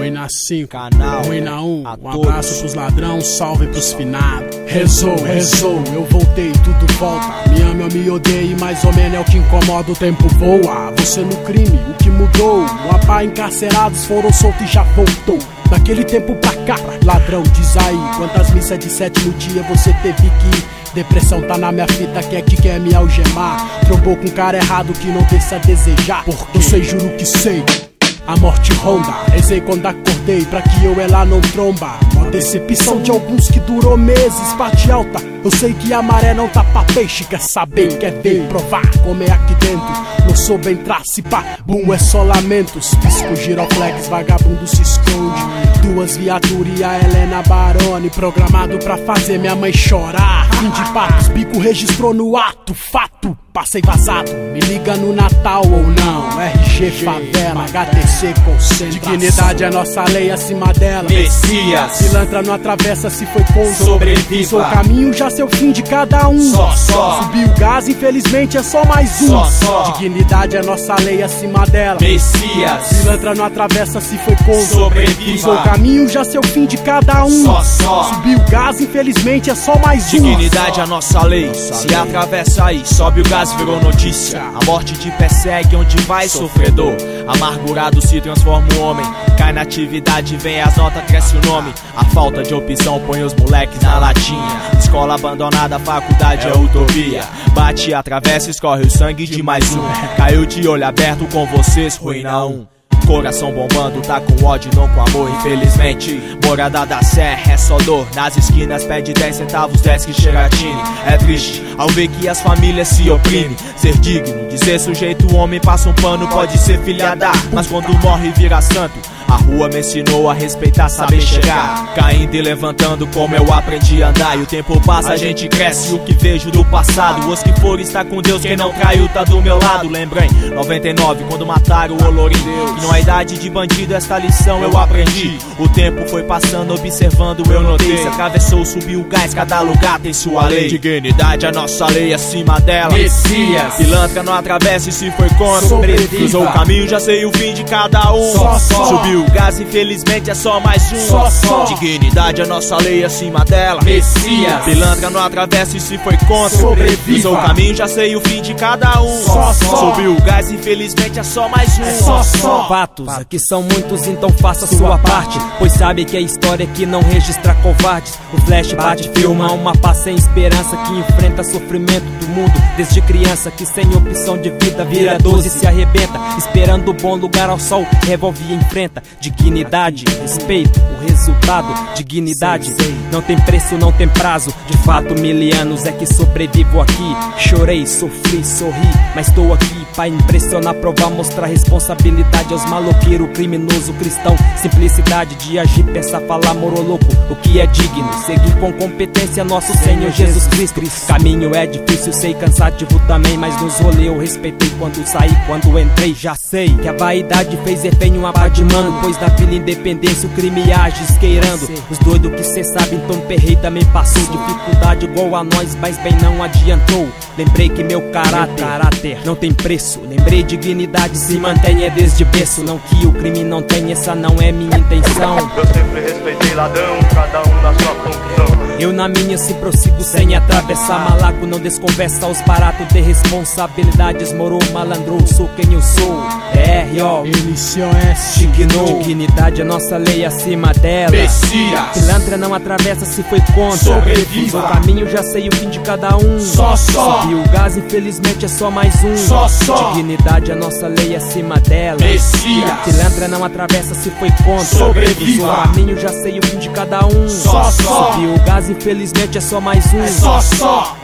Ruim na 5, canal, ruim na 1, um todos. abraço pros ladrão, salve pros finados. Rezou, eu voltei, tudo volta. Me ama, eu me odeio, mais ou menos é o que incomoda. O tempo voa, você no crime, o que mudou? O rapaz encarcerados foram soltos e já voltou. Daquele tempo pra cá, ladrão, diz aí quantas missas de 7 no dia você teve que ir. Depressão tá na minha fita, quer me algemar. Trombou com um cara errado que não deixa a desejar. Porque eu sei, juro que sei, a morte ronda. Rezei quando acordei pra que eu ela não tromba. Uma decepção de alguns que durou meses. Parte alta, eu sei que a maré não tá pra peixe. Quer saber, quer ver, provar como é aqui dentro. Não sou bem trace, pá, boom, é só lamentos. Pisco, giroflex, vagabundo se esconde. 2 viaturas e a Helena Baroni. Programado pra fazer minha mãe chorar. Fim de patos, bico registrou no ato. Fato, passei vazado. Me liga no Natal ou não. RG, favela, HTC, concentração. Dignidade é nossa lei, acima dela. Messias, Pilantra não atravessa se foi contra. sobreviva. O caminho já seu fim de cada um. Só. Subiu o gás, infelizmente é só mais um. Só. Dignidade é nossa lei, acima dela. Messias, Pilantra não atravessa se foi contra. sobreviva. O caminho já seu fim de cada um. Só. Subiu o gás, infelizmente é só mais um. Dignidade é a nossa lei. Se atravessa aí, sobe o gás, virou notícia. A morte te persegue onde vai, sofredor. Amargurado se transforma um homem. Cai na atividade, vem as notas, cresce o nome. A falta de opção põe os moleques na latinha. Escola abandonada, faculdade é utopia. Bate, atravessa, escorre o sangue de mais um. Caiu de olho aberto com vocês, ruim na 1. Coração bombando, tá com ódio, não com amor, infelizmente. Morada da Serra é só dor. Nas esquinas pede 10 centavos, 10 que Xeratine. É triste ao ver que as famílias se oprimem. Ser digno, de ser sujeito, o homem passa um pano, pode ser filhada. Mas quando morre vira santo. A rua me ensinou a respeitar, saber chegar. Caindo e levantando como eu aprendi a andar. E o tempo passa, a gente cresce, o que vejo do passado. Os que foram está com Deus, quem não traiu tá do meu lado. Lembrei, 99, quando mataram o Olorim. E numa idade de bandido essa lição eu aprendi. O tempo foi passando, observando, eu notei. Se atravessou, subiu o gás, cada lugar tem sua lei. Dignidade, a nossa lei, acima dela. Messias, pilantra não atravessa e se foi contra. Sobreviva. Cruzou o caminho, já sei o fim de cada um. Só. Subiu o gás, infelizmente é só mais um. Só. Dignidade, a nossa lei, acima dela. Messias, pilantra não atravessa e se foi contra. Sobreviva. Cruzou o caminho, já sei o fim de cada um. Só. Subiu o gás, infelizmente é só mais um. Só. Fatos, aqui são muitos, então faça sua parte. Pois sabe que a história que não registra covardes. O flash bate, filma uma paz sem esperança, que enfrenta sofrimento do mundo desde criança, que sem opção de vida vira 12 e se arrebenta, esperando o bom lugar ao sol, revolve e enfrenta. Dignidade, respeito, o resultado. Dignidade, não tem preço, não tem prazo. De fato, 1000 anos é que sobrevivo aqui. Chorei, sofri, sorri, mas tô aqui pra impressionar, provar, mostrar responsabilidade aos maloqueiros, criminoso, cristão. Simplicidade de agir, pensar, falar, moro louco. O que é digno, seguir com competência nosso Senhor Jesus Cristo. Caminho é difícil, sei, cansativo também, mas nos rolê eu respeitei quando saí, quando entrei. Já sei que a vaidade fez efeito em um abade, mano, pois na Vila Independência o crime age esqueirando. Os doidos que cê sabe, então perrei também passou. Dificuldade igual a nós, mas bem não adiantou. Lembrei que meu caráter não tem preço. Lembrei dignidade se mantém é desde berço. Não que o crime não tem, essa não é minha intenção. Eu sempre respeitei ladrão, cada um na sua função. Eu na minha se prossigo sem atravessar. Malaco não desconversa, os baratos de responsabilidades. Moro, malandro, sou quem eu sou. R.O. LCOS, Dignou. Dignidade é nossa lei, acima dela. Messias, Pilantra não atravessa se foi contra. Sobreviva. O caminho já sei o fim de cada um. Só. Subiu o gás, infelizmente é só mais um. Só. Dignidade é nossa lei, acima dela. Messias, Pilantra não atravessa se foi contra. Sobreviva. O caminho já sei o fim de cada um. Só. Subiu o gás, infelizmente é só mais um. Só.